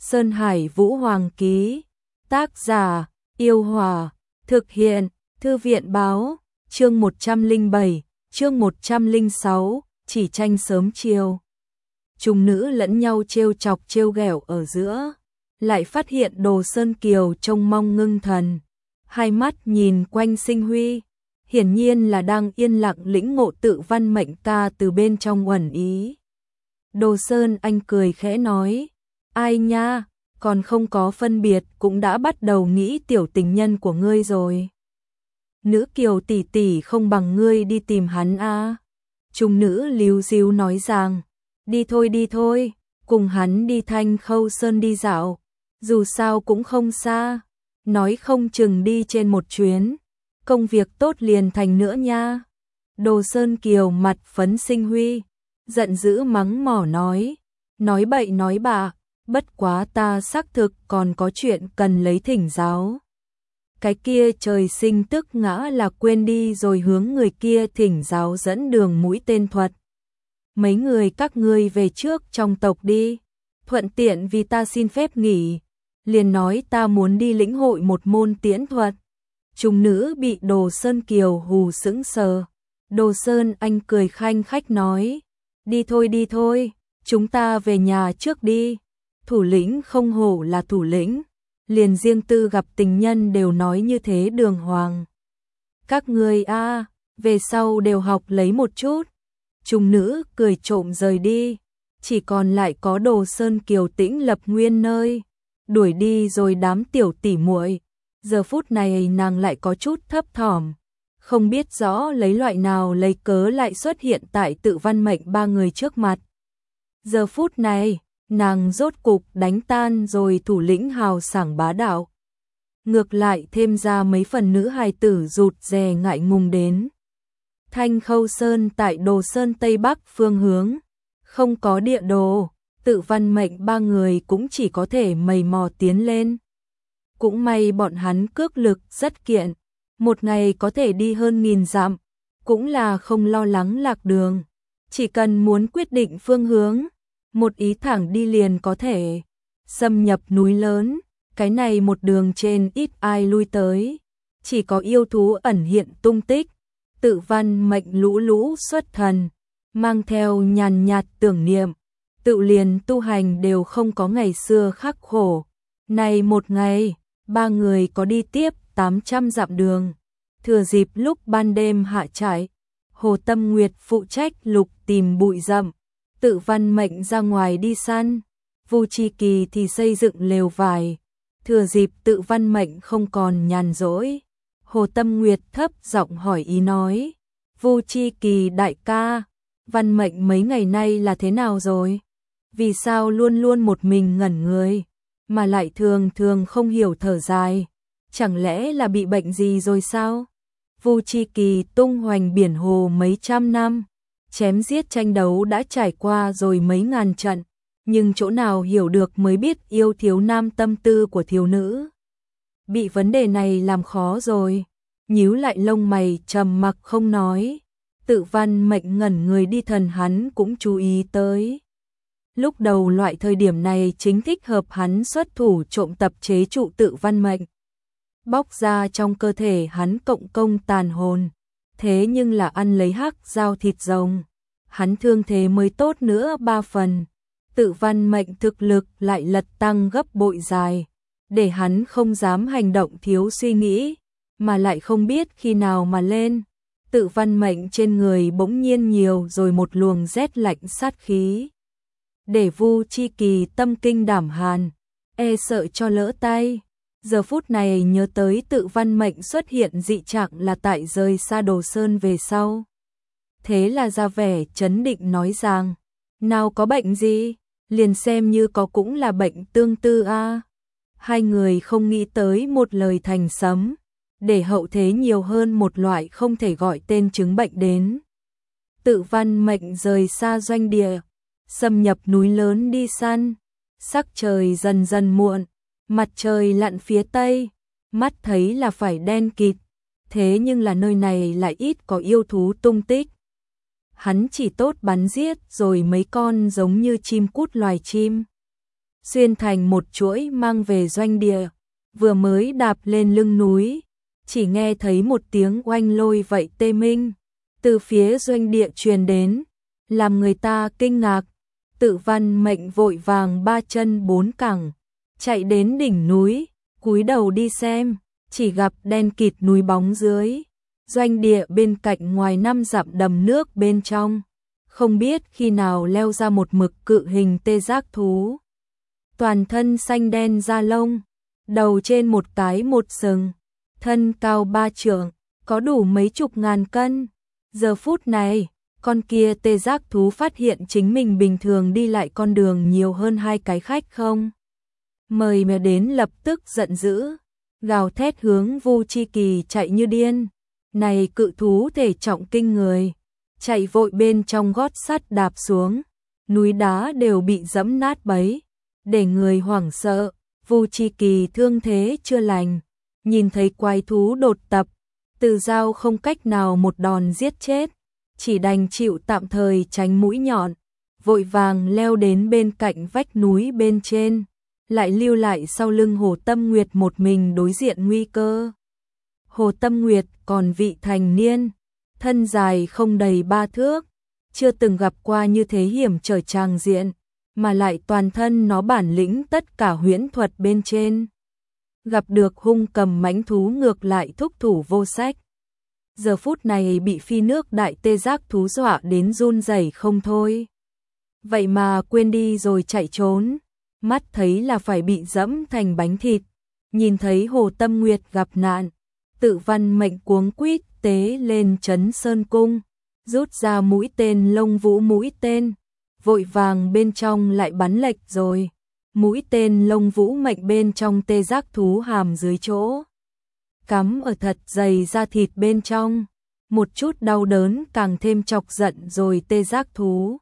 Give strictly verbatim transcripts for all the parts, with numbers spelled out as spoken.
Sơn Hải Vũ Hoàng ký. Tác giả: Yêu Hòa. Thực hiện: Thư viện báo. Chương một trăm lẻ bảy, chương một trăm lẻ sáu, chỉ tranh sớm chiều. Trùng nữ lẫn nhau trêu chọc trêu ghẹo ở giữa, lại phát hiện Đồ Sơn Kiều trông mong ngưng thần, hai mắt nhìn quanh Sinh Huy, hiển nhiên là đang yên lặng lĩnh ngộ tự văn mệnh ca từ bên trong uẩn ý. Đồ Sơn Anh cười khẽ nói, ai nha, còn không có phân biệt cũng đã bắt đầu nghĩ tiểu tình nhân của ngươi rồi. Nữ Kiều tỷ tỷ không bằng ngươi đi tìm hắn a. Trung nữ líu díu nói rằng, đi thôi đi thôi, cùng hắn đi Thanh Khâu Sơn đi dạo, dù sao cũng không xa, nói không chừng đi trên một chuyến, công việc tốt liền thành nữa nha. Đồ Sơn Kiều mặt phấn Sinh Huy, giận dữ mắng mỏ nói, nói bậy nói bạ, bất quá ta xác thực còn có chuyện cần lấy thỉnh giáo. Cái kia trời sinh tức ngã là quên đi rồi hướng người kia thỉnh giáo dẫn đường mũi tên thuật. Mấy người các ngươi về trước trong tộc đi, thuận tiện vì ta xin phép nghỉ, liền nói ta muốn đi lĩnh hội một môn tiễn thuật. Trung nữ bị Đồ Sơn Kiều hù sững sờ. Đồ Sơn Anh cười khanh khách nói, đi thôi đi thôi, chúng ta về nhà trước đi. Thủ lĩnh không hổ là thủ lĩnh, liền riêng tư gặp tình nhân đều nói như thế đường hoàng. Các ngươi a, về sau đều học lấy một chút. Trung nữ cười trộm rời đi, chỉ còn lại có Đồ Sơn Kiều tĩnh lập nguyên nơi, đuổi đi rồi đám tiểu tỷ muội. Giờ phút này nàng lại có chút thấp thỏm, không biết rõ lấy loại nào lấy cớ lại xuất hiện tại tự văn mệnh ba người trước mặt. Giờ phút này, nàng rốt cục đánh tan rồi thủ lĩnh hào sảng bá đạo. Ngược lại thêm ra mấy phần nữ hài tử rụt rè ngại ngùng đến. Thanh Khâu Sơn tại Đồ Sơn Tây Bắc phương hướng, không có địa đồ, tự văn mệnh ba người cũng chỉ có thể mày mò tiến lên. Cũng may bọn hắn cước lực rất kiện, một ngày có thể đi hơn nghìn dặm, cũng là không lo lắng lạc đường. Chỉ cần muốn quyết định phương hướng, một ý thẳng đi liền có thể xâm nhập núi lớn, cái này một đường trên ít ai lui tới, chỉ có yêu thú ẩn hiện tung tích. Tự văn mệnh lũ lũ xuất thần, mang theo nhàn nhạt tưởng niệm, tự liền tu hành đều không có ngày xưa khắc khổ. Này một ngày, ba người có đi tiếp tám trăm dặm đường, thừa dịp lúc ban đêm hạ trại, Hồ Tâm Nguyệt phụ trách lục tìm bụi rậm, tự văn mệnh ra ngoài đi săn, Vu Chi Kỳ thì xây dựng lều vải, thừa dịp tự văn mệnh không còn nhàn rỗi. Hồ Tâm Nguyệt thấp giọng hỏi ý nói, Vu Chi Kỳ đại ca, văn mệnh mấy ngày nay là thế nào rồi? Vì sao luôn luôn một mình ngẩn người, mà lại thường thường không hiểu thở dài, chẳng lẽ là bị bệnh gì rồi sao? Vu Chi Kỳ tung hoành biển hồ mấy trăm năm, chém giết tranh đấu đã trải qua rồi mấy ngàn trận, nhưng chỗ nào hiểu được mới biết yêu thiếu nam tâm tư của thiếu nữ. Bị vấn đề này làm khó rồi, nhíu lại lông mày trầm mặc không nói. Tự văn mệnh ngẩn người đi thần hắn cũng chú ý tới. Lúc đầu loại thời điểm này chính thích hợp hắn xuất thủ trộm tập chế trụ tự văn mệnh, bóc ra trong cơ thể hắn cộng công tàn hồn. Thế nhưng là ăn lấy hắc dao thịt rồng, hắn thương thế mới tốt nữa ba phần. Tự văn mệnh thực lực lại lật tăng gấp bội dài, để hắn không dám hành động thiếu suy nghĩ, mà lại không biết khi nào mà lên. Tự văn mệnh trên người bỗng nhiên nhiều rồi một luồng rét lạnh sát khí, để Vu Chi Kỳ tâm kinh đảm hàn, e sợ cho lỡ tay. Giờ phút này nhớ tới tự văn mệnh xuất hiện dị trạng là tại rời xa Đồ Sơn về sau. Thế là ra vẻ trấn định nói rằng, nào có bệnh gì, liền xem như có cũng là bệnh tương tư a. Hai người không nghĩ tới một lời thành sấm, để hậu thế nhiều hơn một loại không thể gọi tên chứng bệnh đến. Tự văn mệnh rời xa doanh địa, xâm nhập núi lớn đi săn, sắc trời dần dần muộn, mặt trời lặn phía tây, mắt thấy là phải đen kịt, thế nhưng là nơi này lại ít có yêu thú tung tích. Hắn chỉ tốt bắn giết rồi mấy con giống như chim cút loài chim. xuyên thành một chuỗi mang về doanh địa. Vừa mới đạp lên lưng núi, chỉ nghe thấy một tiếng oanh lôi vậy tê minh, từ phía doanh địa truyền đến, làm người ta kinh ngạc. Tự Văn Mệnh vội vàng ba chân bốn cẳng, chạy đến đỉnh núi, cúi đầu đi xem, chỉ gặp đen kịt núi bóng dưới. Doanh địa bên cạnh ngoài năm dặm đầm nước bên trong, không biết khi nào leo ra một mực cự hình tê giác thú. Toàn thân xanh đen da lông, đầu trên một cái một sừng, thân cao ba trượng, có đủ mấy chục ngàn cân. Giờ phút này, con kia tê giác thú phát hiện chính mình bình thường đi lại con đường nhiều hơn hai cái khách không mời mà đến, lập tức giận dữ, gào thét hướng Vu Chi Kỳ chạy như điên. Này cự thú thể trọng kinh người, chạy vội bên trong gót sắt đạp xuống, núi đá đều bị dẫm nát bấy, để người hoảng sợ. Vu Chi Kỳ thương thế chưa lành, nhìn thấy quái thú đột tập, Từ Dao không cách nào một đòn giết chết, chỉ đành chịu tạm thời tránh mũi nhọn, vội vàng leo đến bên cạnh vách núi bên trên, lại lưu lại sau lưng Hồ Tâm Nguyệt một mình đối diện nguy cơ. Hồ Tâm Nguyệt còn vị thành niên, thân dài không đầy ba thước, chưa từng gặp qua như thế hiểm trở tràng diện, mà lại toàn thân nó bản lĩnh tất cả huyễn thuật bên trên. Gặp được hung cầm mãnh thú ngược lại thúc thủ vô sách. Giờ phút này bị phi nước đại tê giác thú dọa đến run rẩy không thôi. Vậy mà quên đi rồi chạy trốn, mắt thấy là phải bị dẫm thành bánh thịt. Nhìn thấy Hồ Tâm Nguyệt gặp nạn, Tự Văn Mệnh cuống quýt tế lên Trấn Sơn Cung, rút ra mũi tên Lông Vũ mũi tên, vội vàng bên trong lại bắn lệch rồi. Mũi tên Lông Vũ Mệnh bên trong tê giác thú hàm dưới chỗ, cắm ở thật dày da thịt bên trong, một chút đau đớn càng thêm chọc giận rồi tê giác thú.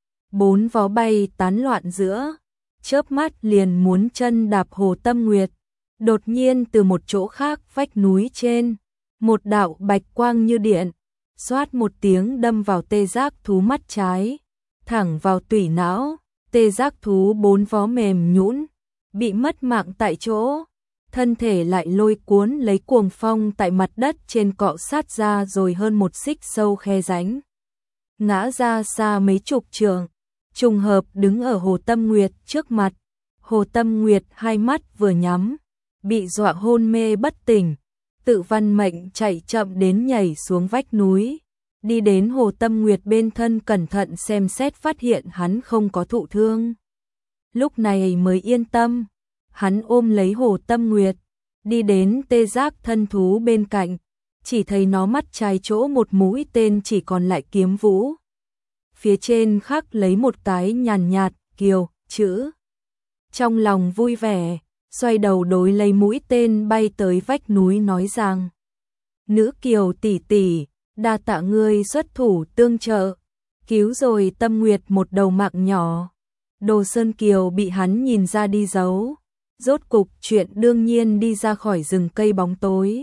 Bốn vó bay tán loạn giữa, chớp mắt liền muốn chân đạp Hồ Tâm Nguyệt. Đột nhiên từ một chỗ khác vách núi trên, một đạo bạch quang như điện, xoát một tiếng đâm vào tê giác thú mắt trái, thẳng vào tủy não. Tê giác thú bốn vó mềm nhũn, bị mất mạng tại chỗ, thân thể lại lôi cuốn lấy cuồng phong tại mặt đất trên cọ sát ra rồi hơn một xích sâu khe rãnh, ngã ra xa mấy chục trượng, trùng hợp đứng ở Hồ Tâm Nguyệt trước mặt. Hồ Tâm Nguyệt hai mắt vừa nhắm, bị dọa hôn mê bất tỉnh. Tự Văn Mệnh chạy chậm đến nhảy xuống vách núi, đi đến Hồ Tâm Nguyệt bên thân cẩn thận xem xét, phát hiện hắn không có thụ thương. Lúc này mới yên tâm, hắn ôm lấy Hồ Tâm Nguyệt, đi đến tê giác thân thú bên cạnh, chỉ thấy nó mắt trái chỗ một mũi tên chỉ còn lại kiếm vũ. Phía trên khắc lấy một cái nhàn nhạt, kiều, chữ. Trong lòng vui vẻ, xoay đầu đối lấy mũi tên bay tới vách núi nói rằng: Nữ Kiều tỷ tỷ, đa tạ ngươi xuất thủ tương trợ, cứu rồi Tâm Nguyệt một đầu mạng nhỏ. Đồ Sơn Kiều bị hắn nhìn ra đi giấu, rốt cục chuyện đương nhiên đi ra khỏi rừng cây bóng tối,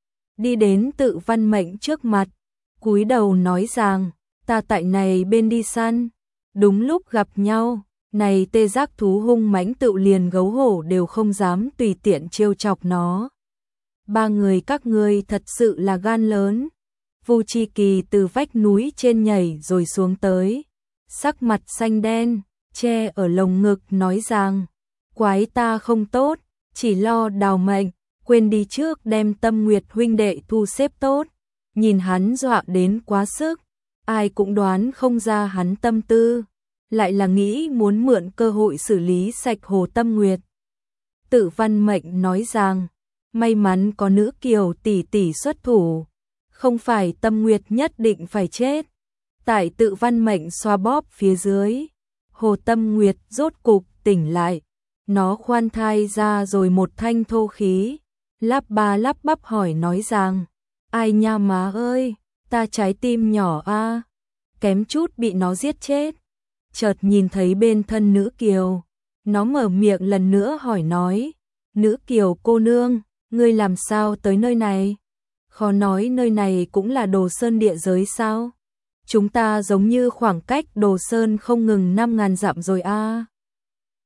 đi đến Tự Văn Mệnh trước mặt, cúi đầu nói rằng: ta tại này bên đi săn, đúng lúc gặp nhau, này tê giác thú hung mãnh tự liền gấu hổ đều không dám tùy tiện trêu chọc nó. Ba người các ngươi thật sự là gan lớn. Vu Chi Kỳ từ vách núi trên nhảy rồi xuống tới, sắc mặt xanh đen, che ở lồng ngực nói rằng: quái ta không tốt, chỉ lo đào mệnh, quên đi trước đem Tâm Nguyệt huynh đệ thu xếp tốt. Nhìn hắn dọa đến quá sức, ai cũng đoán không ra hắn tâm tư, lại là nghĩ muốn mượn cơ hội xử lý sạch Hồ Tâm Nguyệt. Tự Văn Mệnh nói rằng: may mắn có nữ Kiều tỷ tỷ xuất thủ, không phải Tâm Nguyệt nhất định phải chết. Tại Tự Văn Mệnh xoa bóp phía dưới, Hồ Tâm Nguyệt rốt cục tỉnh lại, nó khoan thai ra rồi một thanh thô khí, lắp ba lắp bắp hỏi nói rằng: ai nha má ơi, ta trái tim nhỏ a, kém chút bị nó giết chết. Chợt nhìn thấy bên thân nữ Kiều, nó mở miệng lần nữa hỏi nói: nữ Kiều cô nương, ngươi làm sao tới nơi này? Khó nói nơi này cũng là Đồ Sơn địa giới sao? Chúng ta giống như khoảng cách Đồ Sơn không ngừng năm ngàn dặm rồi a.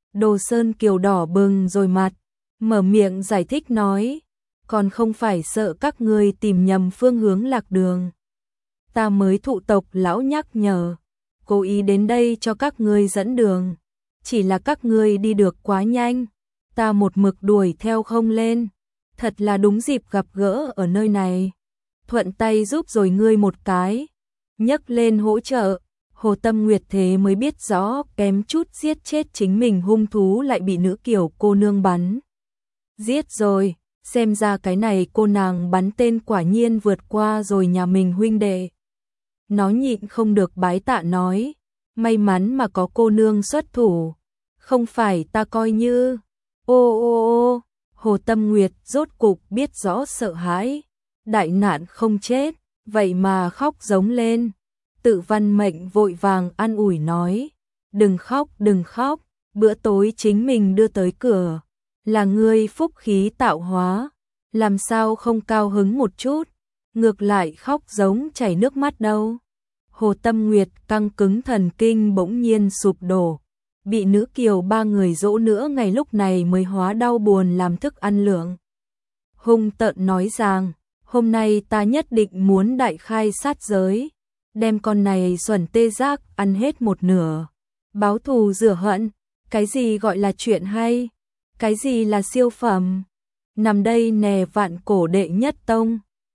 Đồ Sơn Kiều đỏ bừng rồi mặt, mở miệng giải thích nói, còn không phải sợ các ngươi tìm nhầm phương hướng lạc đường. Ta mới thụ tộc lão nhắc nhở, cố ý đến đây cho các ngươi dẫn đường, chỉ là các ngươi đi được quá nhanh, ta một mực đuổi theo không lên, thật là đúng dịp gặp gỡ ở nơi này, thuận tay giúp rồi ngươi một cái, nhấc lên hỗ trợ. Hồ Tâm Nguyệt thế mới biết rõ kém chút giết chết chính mình hung thú lại bị nữ kiểu cô nương bắn. Giết rồi, xem ra cái này cô nàng bắn tên quả nhiên vượt qua rồi nhà mình huynh đệ. Nó nhịn không được bái tạ nói, may mắn mà có cô nương xuất thủ, không phải ta coi như, ô ô ô, Hồ Tâm Nguyệt rốt cục biết rõ sợ hãi, đại nạn không chết, vậy mà khóc giống lên. Tự Văn Mệnh vội vàng an ủi nói, đừng khóc đừng khóc, bữa tối chính mình đưa tới cửa, là ngươi phúc khí tạo hóa, làm sao không cao hứng một chút, ngược lại khóc giống chảy nước mắt đâu. Hồ Tâm Nguyệt căng cứng thần kinh bỗng nhiên sụp đổ, bị nữ kiều ba người dỗ nữa ngày lúc này mới hóa đau buồn làm thức ăn lượng. Hung tợn nói rằng, hôm nay ta nhất định muốn đại khai sát giới, đem con này xuẩn tê giác ăn hết một nửa, báo thù rửa hận, cái gì gọi là chuyện hay, cái gì là siêu phẩm, nằm đây nè vạn cổ đệ nhất tông.